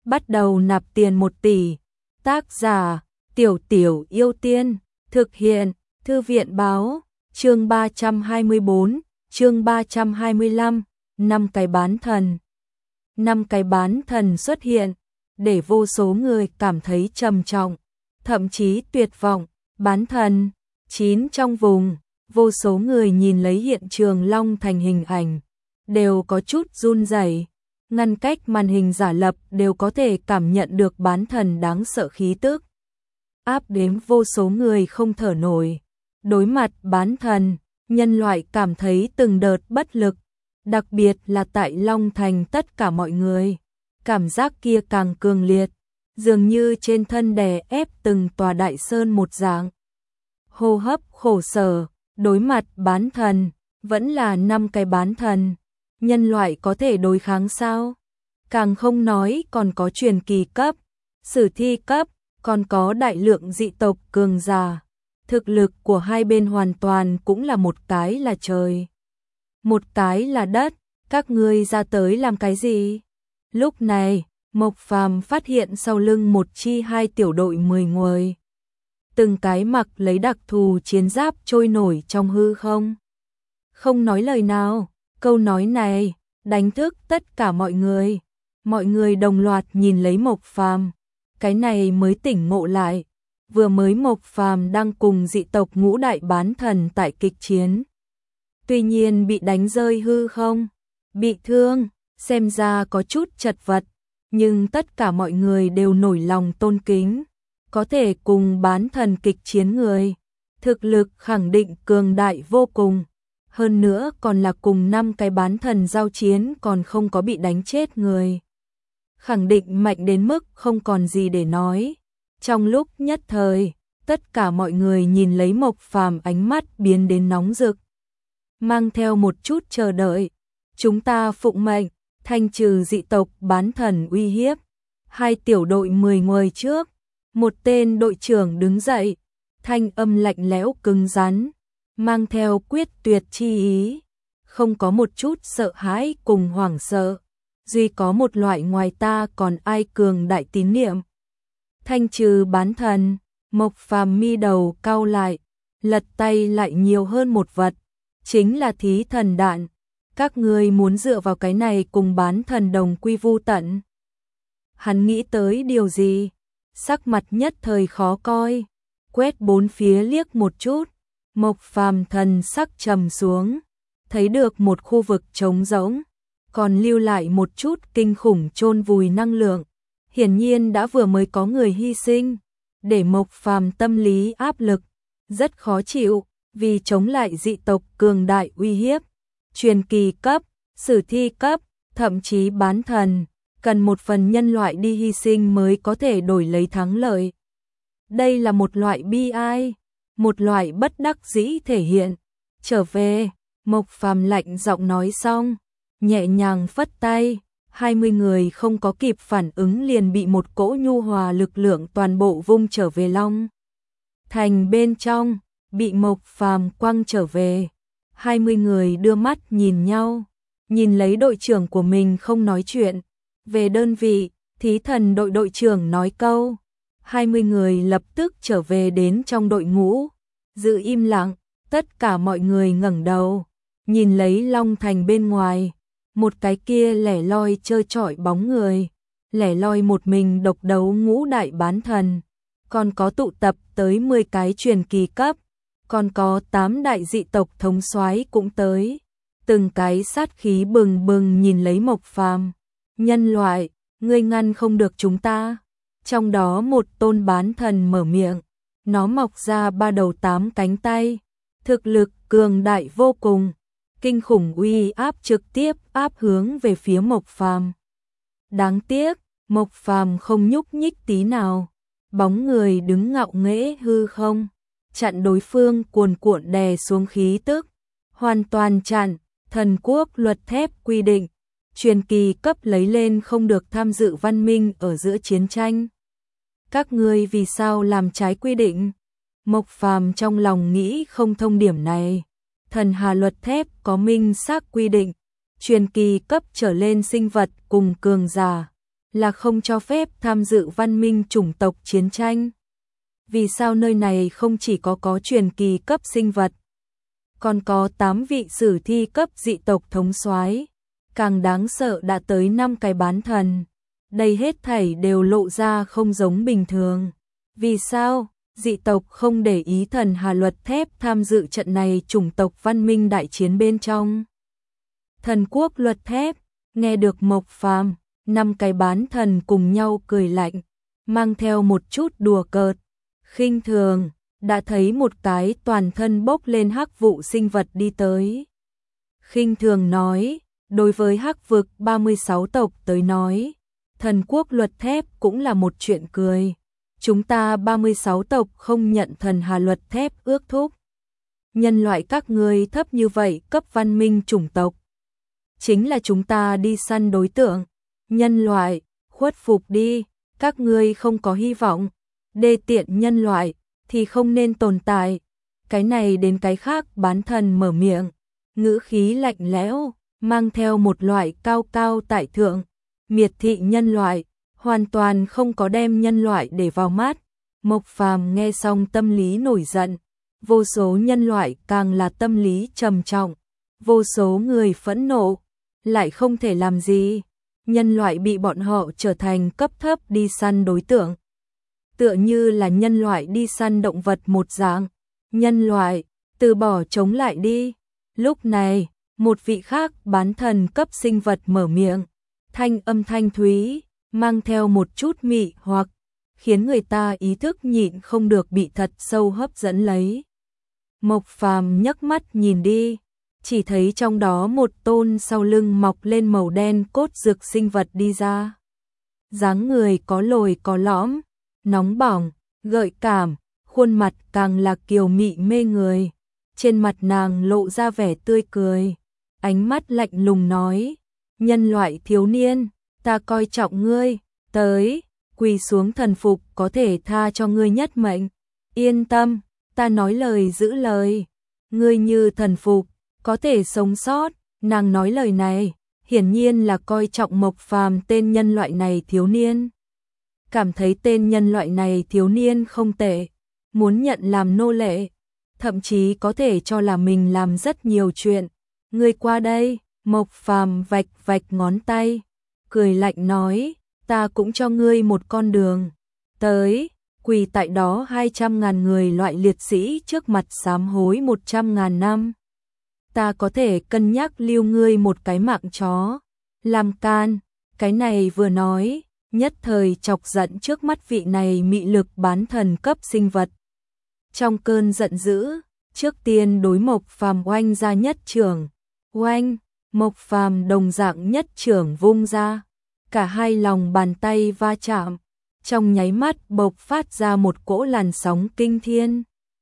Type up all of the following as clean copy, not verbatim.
bắt đầu nạp tiền 1 tỷ. Tác giả Tiểu Tiểu Yêu Tiên. Thực hiện Thư viện báo. Chương 324, chương 325, 5 cái bán thần. 5 cái bán thần xuất hiện, để vô số người cảm thấy trầm trọng, thậm chí tuyệt vọng. Bán thần 9 trong vùng, vô số người nhìn lấy hiện trường Long Thành hình ảnh, đều có chút run rẩy. Ngăn cách màn hình giả lập đều có thể cảm nhận được bán thần đáng sợ khí tức, áp đến vô số người không thở nổi. Đối mặt bán thần, nhân loại cảm thấy từng đợt bất lực, đặc biệt là tại Long Thành tất cả mọi người. Cảm giác kia càng cường liệt, dường như trên thân đè ép từng tòa đại sơn một dạng. Hô hấp khổ sở, đối mặt bán thần, vẫn là 5 cái bán thần. Nhân loại có thể đối kháng sao? Càng không nói còn có truyền kỳ cấp, sử thi cấp, còn có đại lượng dị tộc cường giả. Thực lực của hai bên hoàn toàn cũng là một cái là trời, một cái là đất. Các ngươi ra tới làm cái gì? Lúc này, Mộc Phàm phát hiện sau lưng một chi 2 tiểu đội 10 người. Từng cái mặc lấy đặc thù chiến giáp trôi nổi trong hư không. Không nói lời nào, câu nói này đánh thức tất cả mọi người. Mọi người đồng loạt nhìn lấy Mộc Phàm, cái này mới tỉnh ngộ lại. Vừa mới Mộc Phàm đang cùng dị tộc ngũ đại bán thần tại kịch chiến. Tuy nhiên bị đánh rơi hư không, bị thương, xem ra có chút chật vật, nhưng tất cả mọi người đều nổi lòng tôn kính. Có thể cùng bán thần kịch chiến người, thực lực khẳng định cường đại vô cùng. Hơn nữa còn là cùng 5 cái bán thần giao chiến còn không có bị đánh chết người. Khẳng định mạnh đến mức không còn gì để nói. Trong lúc nhất thời, tất cả mọi người nhìn lấy Mộc Phàm, ánh mắt biến đến nóng rực, mang theo một chút chờ đợi. Chúng ta phụng mệnh, thanh trừ dị tộc bán thần uy hiếp. 2 tiểu đội 10 người trước, một tên đội trưởng đứng dậy, thanh âm lạnh lẽo cứng rắn, mang theo quyết tuyệt chi ý, không có một chút sợ hãi cùng hoảng sợ, duy có một loại ngoài ta còn ai cường đại tín niệm. Thanh trừ bán thần. Mộc Phàm mi đầu cau lại, lật tay lại nhiều hơn một vật, chính là thí thần đạn. Các ngươi muốn dựa vào cái này cùng bán thần đồng quy vu tận? Hắn nghĩ tới điều gì? Sắc mặt nhất thời khó coi, quét bốn phía liếc một chút. Mộc Phàm thần sắc trầm xuống, thấy được một khu vực trống rỗng, còn lưu lại một chút kinh khủng chôn vùi năng lượng. Hiển nhiên đã vừa mới có người hy sinh, để Mộc Phàm tâm lý áp lực, rất khó chịu, vì chống lại dị tộc cường đại uy hiếp. Truyền kỳ cấp, sử thi cấp, thậm chí bán thần, cần một phần nhân loại đi hy sinh mới có thể đổi lấy thắng lợi. Đây là một loại bi ai, một loại bất đắc dĩ thể hiện. Trở về, Mộc Phàm lạnh giọng nói xong, nhẹ nhàng phất tay. 20 người không có kịp phản ứng liền bị một cỗ nhu hòa lực lượng toàn bộ vung trở về Long Thành bên trong, bị Mộc Phàm quăng trở về. 20 người đưa mắt nhìn nhau, nhìn lấy đội trưởng của mình không nói chuyện. Về đơn vị, thí thần đội đội trưởng nói câu, 20 người lập tức trở về đến trong đội ngũ, giữ im lặng. Tất cả mọi người ngẩng đầu, nhìn lấy Long Thành bên ngoài. Một cái kia lẻ loi trơ trọi bóng người, lẻ loi một mình độc đấu ngũ đại bán thần, còn có tụ tập tới 10 cái truyền kỳ cấp, còn có 8 đại dị tộc thống soái cũng tới, từng cái sát khí bừng bừng nhìn lấy Mộc Phàm. Nhân loại, ngươi ngăn không được chúng ta. Trong đó một tôn bán thần mở miệng, nó mọc ra 3 đầu 8 cánh tay, thực lực cường đại vô cùng. Kinh khủng uy áp trực tiếp áp hướng về phía Mộc Phàm. Đáng tiếc, Mộc Phàm không nhúc nhích tí nào, bóng người đứng ngạo nghễ hư không, chặn đối phương cuồn cuộn đè xuống khí tức, hoàn toàn chặn. Thần quốc luật thép quy định, truyền kỳ cấp lấy lên không được tham dự văn minh ở giữa chiến tranh. Các ngươi vì sao làm trái quy định? Mộc Phàm trong lòng nghĩ không thông điểm này. Thần hà luật thép có minh xác quy định, truyền kỳ cấp trở lên sinh vật cùng cường giả là không cho phép tham dự văn minh chủng tộc chiến tranh. Vì sao nơi này không chỉ có truyền kỳ cấp sinh vật, còn có 8 vị sử thi cấp dị tộc thống soái, càng đáng sợ đã tới 5 cái bán thần. Đây hết thảy đều lộ ra không giống bình thường. Vì sao dị tộc không để ý thần Hà Luật Thép tham dự trận này chủng tộc văn minh đại chiến bên trong? Thần quốc Luật Thép, nghe được Mộc Phàm, 5 cái bán thần cùng nhau cười lạnh, mang theo một chút đùa cợt, khinh thường, đã thấy một cái toàn thân bốc lên hắc vụ sinh vật đi tới. Khinh thường nói, đối với hắc vực 36 tộc tới nói, thần quốc Luật Thép cũng là một chuyện cười. Chúng ta 36 tộc không nhận thần Hà Luật Thép ước thúc. Nhân loại các ngươi thấp như vậy cấp văn minh chủng tộc, chính là chúng ta đi săn đối tượng. Nhân loại, khuất phục đi, các ngươi không có hy vọng. Đê tiện nhân loại thì không nên tồn tại. Cái này đến cái khác bán thần mở miệng, ngữ khí lạnh lẽo, mang theo một loại cao cao tại thượng, miệt thị nhân loại, hoàn toàn không có đem nhân loại để vào mắt. Mộc Phàm nghe xong tâm lý nổi giận, vô số nhân loại càng là tâm lý trầm trọng, vô số người phẫn nộ, lại không thể làm gì. Nhân loại bị bọn họ trở thành cấp thấp đi săn đối tượng, tựa như là nhân loại đi săn động vật một dạng. Nhân loại, từ bỏ chống lại đi. Lúc này, một vị khác bán thần cấp sinh vật mở miệng, thanh âm thanh thúy, mang theo một chút mị hoặc, khiến người ta ý thức nhịn không được bị thật sâu hấp dẫn lấy. Mộc Phàm nhấc mắt nhìn đi, chỉ thấy trong đó một tôn sau lưng mọc lên màu đen cốt rực sinh vật đi ra. Dáng người có lồi có lõm, nóng bỏng, gợi cảm, khuôn mặt càng là kiều mị mê người. Trên mặt nàng lộ ra vẻ tươi cười, ánh mắt lạnh lùng nói, nhân loại thiếu niên, ta coi trọng ngươi, tới, quỳ xuống thần phục có thể tha cho ngươi nhất mệnh. Yên tâm, ta nói lời giữ lời, ngươi như thần phục, có thể sống sót. Nàng nói lời này, hiển nhiên là coi trọng Mộc Phàm tên nhân loại này thiếu niên. Cảm thấy tên nhân loại này thiếu niên không tệ, muốn nhận làm nô lệ, thậm chí có thể cho là mình làm rất nhiều chuyện. Ngươi qua đây, Mộc Phàm vạch vạch ngón tay, cười lạnh nói, ta cũng cho ngươi một con đường. Tới, quỳ tại đó 200.000 người loại liệt sĩ trước mặt sám hối 100.000 năm. Ta có thể cân nhắc lưu ngươi một cái mạng chó. Làm can, cái này vừa nói, nhất thời chọc giận trước mắt vị này mị lực bán thần cấp sinh vật. Trong cơn giận dữ, trước tiên đối Mộc Phàm oanh ra nhất chưởng. Oanh, Mộc Phàm đồng dạng nhất chưởng vung ra, cả hai lòng bàn tay va chạm, trong nháy mắt bộc phát ra một cỗ làn sóng kinh thiên.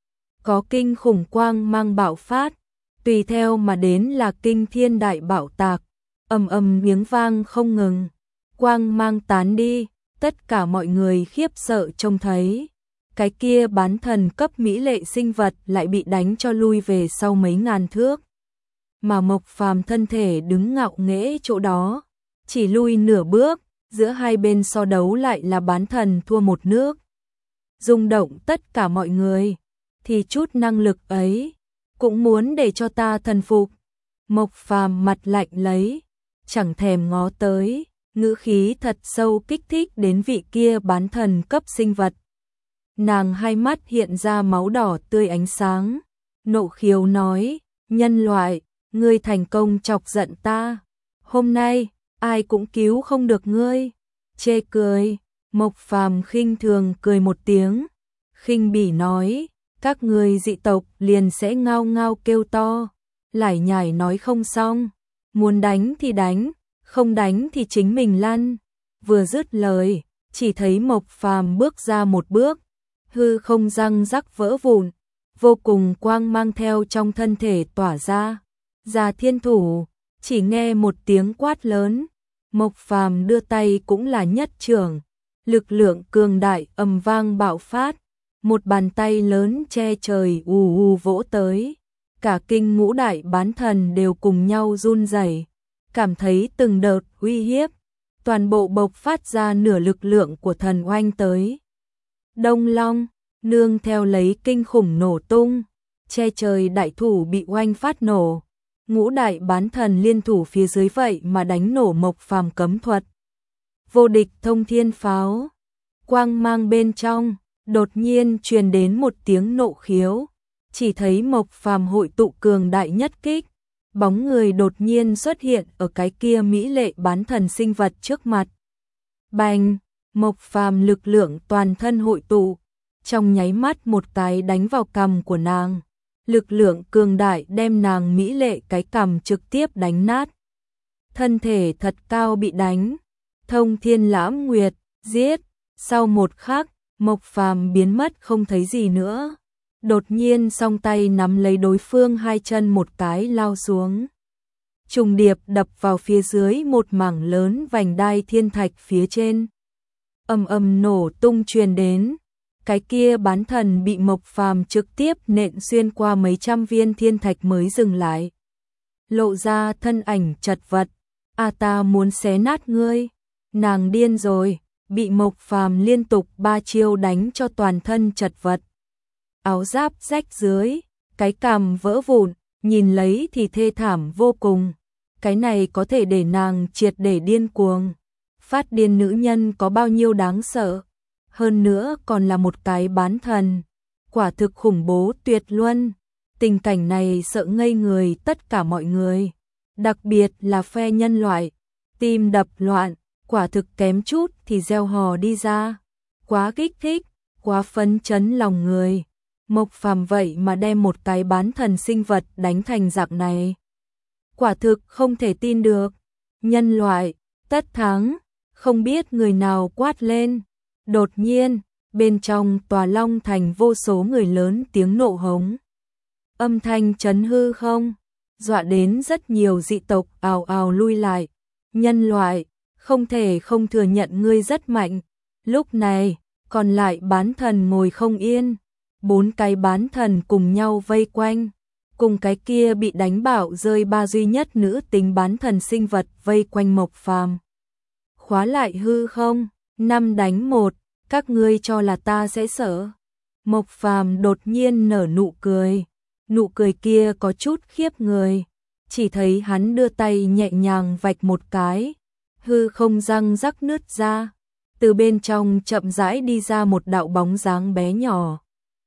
Có kinh khủng quang mang bạo phát, tùy theo mà đến là kinh thiên đại bạo tạc, ầm ầm tiếng vang không ngừng. Quang mang tán đi, tất cả mọi người khiếp sợ trông thấy, cái kia bán thần cấp mỹ lệ sinh vật lại bị đánh cho lui về sau mấy ngàn thước. Mà Mộc Phàm thân thể đứng ngạo nghễ chỗ đó, chỉ lui nửa bước, giữa hai bên so đấu lại là bán thần thua một nước. Rung động tất cả mọi người, thì chút năng lực ấy, cũng muốn để cho ta thần phục. Mộc Phàm mặt lạnh lấy, chẳng thèm ngó tới, ngữ khí thật sâu kích thích đến vị kia bán thần cấp sinh vật. Nàng hai mắt hiện ra máu đỏ tươi ánh sáng, nộ khiếu nói, nhân loại, ngươi thành công chọc giận ta. Hôm nay, ai cũng cứu không được ngươi. Chê cười, Mộc Phàm khinh thường cười một tiếng, khinh bỉ nói, các ngươi dị tộc liền sẽ ngao ngao kêu to, lải nhải nói không xong, muốn đánh thì đánh, không đánh thì chính mình lăn. Vừa dứt lời, chỉ thấy Mộc Phàm bước ra một bước, hư không răng rắc vỡ vụn, vô cùng quang mang theo trong thân thể tỏa ra. Ra thiên thủ, chỉ nghe một tiếng quát lớn, Mộc Phàm đưa tay cũng là nhất chưởng, lực lượng cường đại ầm vang bạo phát, một bàn tay lớn che trời ù ù vỗ tới, cả kinh ngũ đại bán thần đều cùng nhau run rẩy, cảm thấy từng đợt uy hiếp, toàn bộ bộc phát ra nửa lực lượng của thần oanh tới. Đông Long, nương theo lấy kinh khủng nổ tung, che trời đại thủ bị oanh phát nổ. Ngũ đại bán thần liên thủ phía dưới vậy mà đánh nổ Mộc Phàm cấm thuật. Vô địch thông thiên pháo, quang mang bên trong, đột nhiên truyền đến một tiếng nộ khiếu, chỉ thấy Mộc Phàm hội tụ cường đại nhất kích, bóng người đột nhiên xuất hiện ở cái kia mỹ lệ bán thần sinh vật trước mặt. Bành, Mộc Phàm lực lượng toàn thân hội tụ, trong nháy mắt một cái đánh vào cằm của nàng. Lực lượng cường đại đem nàng mỹ lệ cái cằm trực tiếp đánh nát. Thân thể thật cao bị đánh, thông thiên lãm nguyệt, giết. Sau một khắc, Mộc Phàm biến mất không thấy gì nữa. Đột nhiên song tay nắm lấy đối phương hai chân một cái lao xuống. Trùng điệp đập vào phía dưới một mảng lớn vành đai thiên thạch phía trên. Ầm ầm nổ tung truyền đến. Cái kia bán thần bị Mộc Phàm trực tiếp nện xuyên qua mấy trăm viên thiên thạch mới dừng lại. Lộ ra thân ảnh chật vật. Ta muốn xé nát ngươi. Nàng điên rồi, bị Mộc Phàm liên tục 3 chiêu đánh cho toàn thân chật vật. Áo giáp rách dưới, cái cằm vỡ vụn, nhìn lấy thì thê thảm vô cùng. Cái này có thể để nàng triệt để điên cuồng. Phát điên nữ nhân có bao nhiêu đáng sợ. Hơn nữa còn là một cái bán thần. Quả thực khủng bố tuyệt luân. Tình cảnh này sợ ngây người tất cả mọi người. Đặc biệt là phe nhân loại. Tim đập loạn, quả thực kém chút thì reo hò đi ra. Quá kích thích, quá phấn chấn lòng người. Mộc Phàm vậy mà đem một cái bán thần sinh vật đánh thành dạng này. Quả thực không thể tin được. Nhân loại, tất thắng, không biết người nào quát lên. Đột nhiên, bên trong tòa Long Thành vô số người lớn tiếng nộ hống. Âm thanh chấn hư không, dọa đến rất nhiều dị tộc ào ào lui lại. Nhân loại, không thể không thừa nhận ngươi rất mạnh. Lúc này, còn lại bán thần ngồi không yên. 4 cái bán thần cùng nhau vây quanh. Cùng cái kia bị đánh bạo rơi 3 duy nhất nữ tính bán thần sinh vật vây quanh Mộc Phàm. Khóa lại hư không, 5 đánh 1, các ngươi cho là ta sẽ sợ. Mộc Phàm đột nhiên nở nụ cười. Nụ cười kia có chút khiếp người. Chỉ thấy hắn đưa tay nhẹ nhàng vạch một cái. Hư không răng rắc nứt ra. Từ bên trong chậm rãi đi ra một đạo bóng dáng bé nhỏ.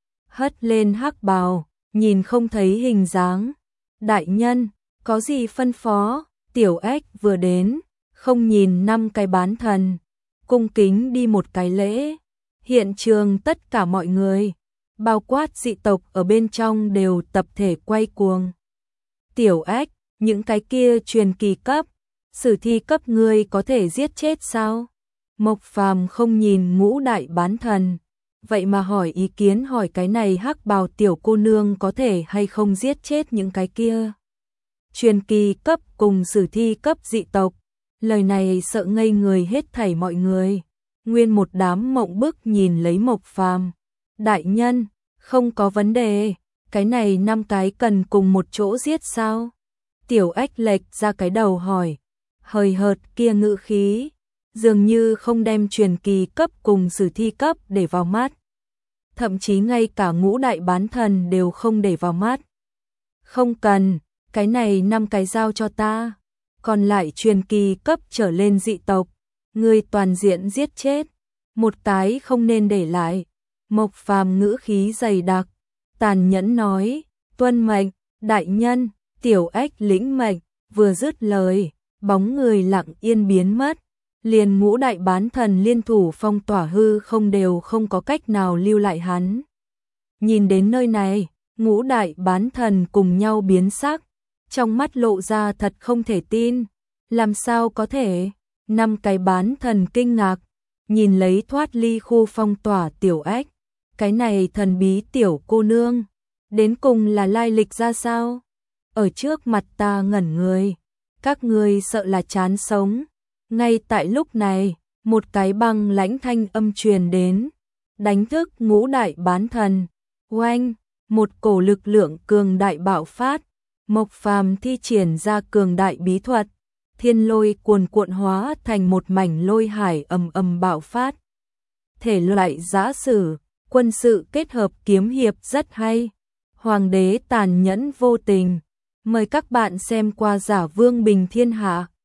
Hất lên hắc bào, nhìn không thấy hình dáng. Đại nhân, có gì phân phó? Tiểu Ếch vừa đến, không nhìn 5 cái bán thần. Cung kính đi một cái lễ. Hiện trường tất cả mọi người, bao quát dị tộc ở bên trong đều tập thể quay cuồng. Tiểu Ếch, những cái kia truyền kỳ cấp, sử thi cấp ngươi có thể giết chết sao? Mộc Phàm không nhìn ngũ đại bán thần, vậy mà hỏi ý kiến, hỏi cái này hắc bào tiểu cô nương có thể hay không giết chết những cái kia truyền kỳ cấp cùng sử thi cấp dị tộc. Lời này sợ ngây người hết thảy mọi người. Nguyên một đám mộng bức nhìn lấy Mộc Phàm. Đại nhân, không có vấn đề, cái này 5 cái cần cùng một chỗ giết sao? Tiểu Ếch lệch ra cái đầu hỏi. Hời hợt kia ngữ khí, dường như không đem truyền kỳ cấp cùng sử thi cấp để vào mắt. Thậm chí ngay cả ngũ đại bán thần đều không để vào mắt. Không cần, cái này 5 cái giao cho ta. Còn lại truyền kỳ cấp trở lên dị tộc, ngươi toàn diện giết chết, một cái không nên để lại. Mộc Phàm ngữ khí dày đặc, tàn nhẫn nói, tuân mệnh, đại nhân. Tiểu Ếch lĩnh mệnh, vừa dứt lời, bóng người lặng yên biến mất. Liền ngũ đại bán thần liên thủ phong tỏa hư không đều không có cách nào lưu lại hắn. Nhìn đến nơi này, ngũ đại bán thần cùng nhau biến sắc, trong mắt lộ ra thật không thể tin. Làm sao có thể? 5 cái bán thần kinh ngạc, nhìn lấy thoát ly khu phong tỏa Tiểu Ếch. Cái này thần bí tiểu cô nương, đến cùng là lai lịch ra sao? Ở trước mặt ta ngẩn người, các ngươi sợ là chán sống. Ngay tại lúc này, một cái băng lãnh thanh âm truyền đến, đánh thức ngũ đại bán thần. Oanh, một cổ lực lượng cường đại bạo phát. Mộc Phàm thi triển ra cường đại bí thuật, thiên lôi cuồn cuộn hóa thành một mảnh lôi hải ầm ầm bạo phát. Thể loại giã sử, quân sự kết hợp kiếm hiệp rất hay. Hoàng đế tàn nhẫn vô tình. Mời các bạn xem qua Giả Vương Bình Thiên Hạ.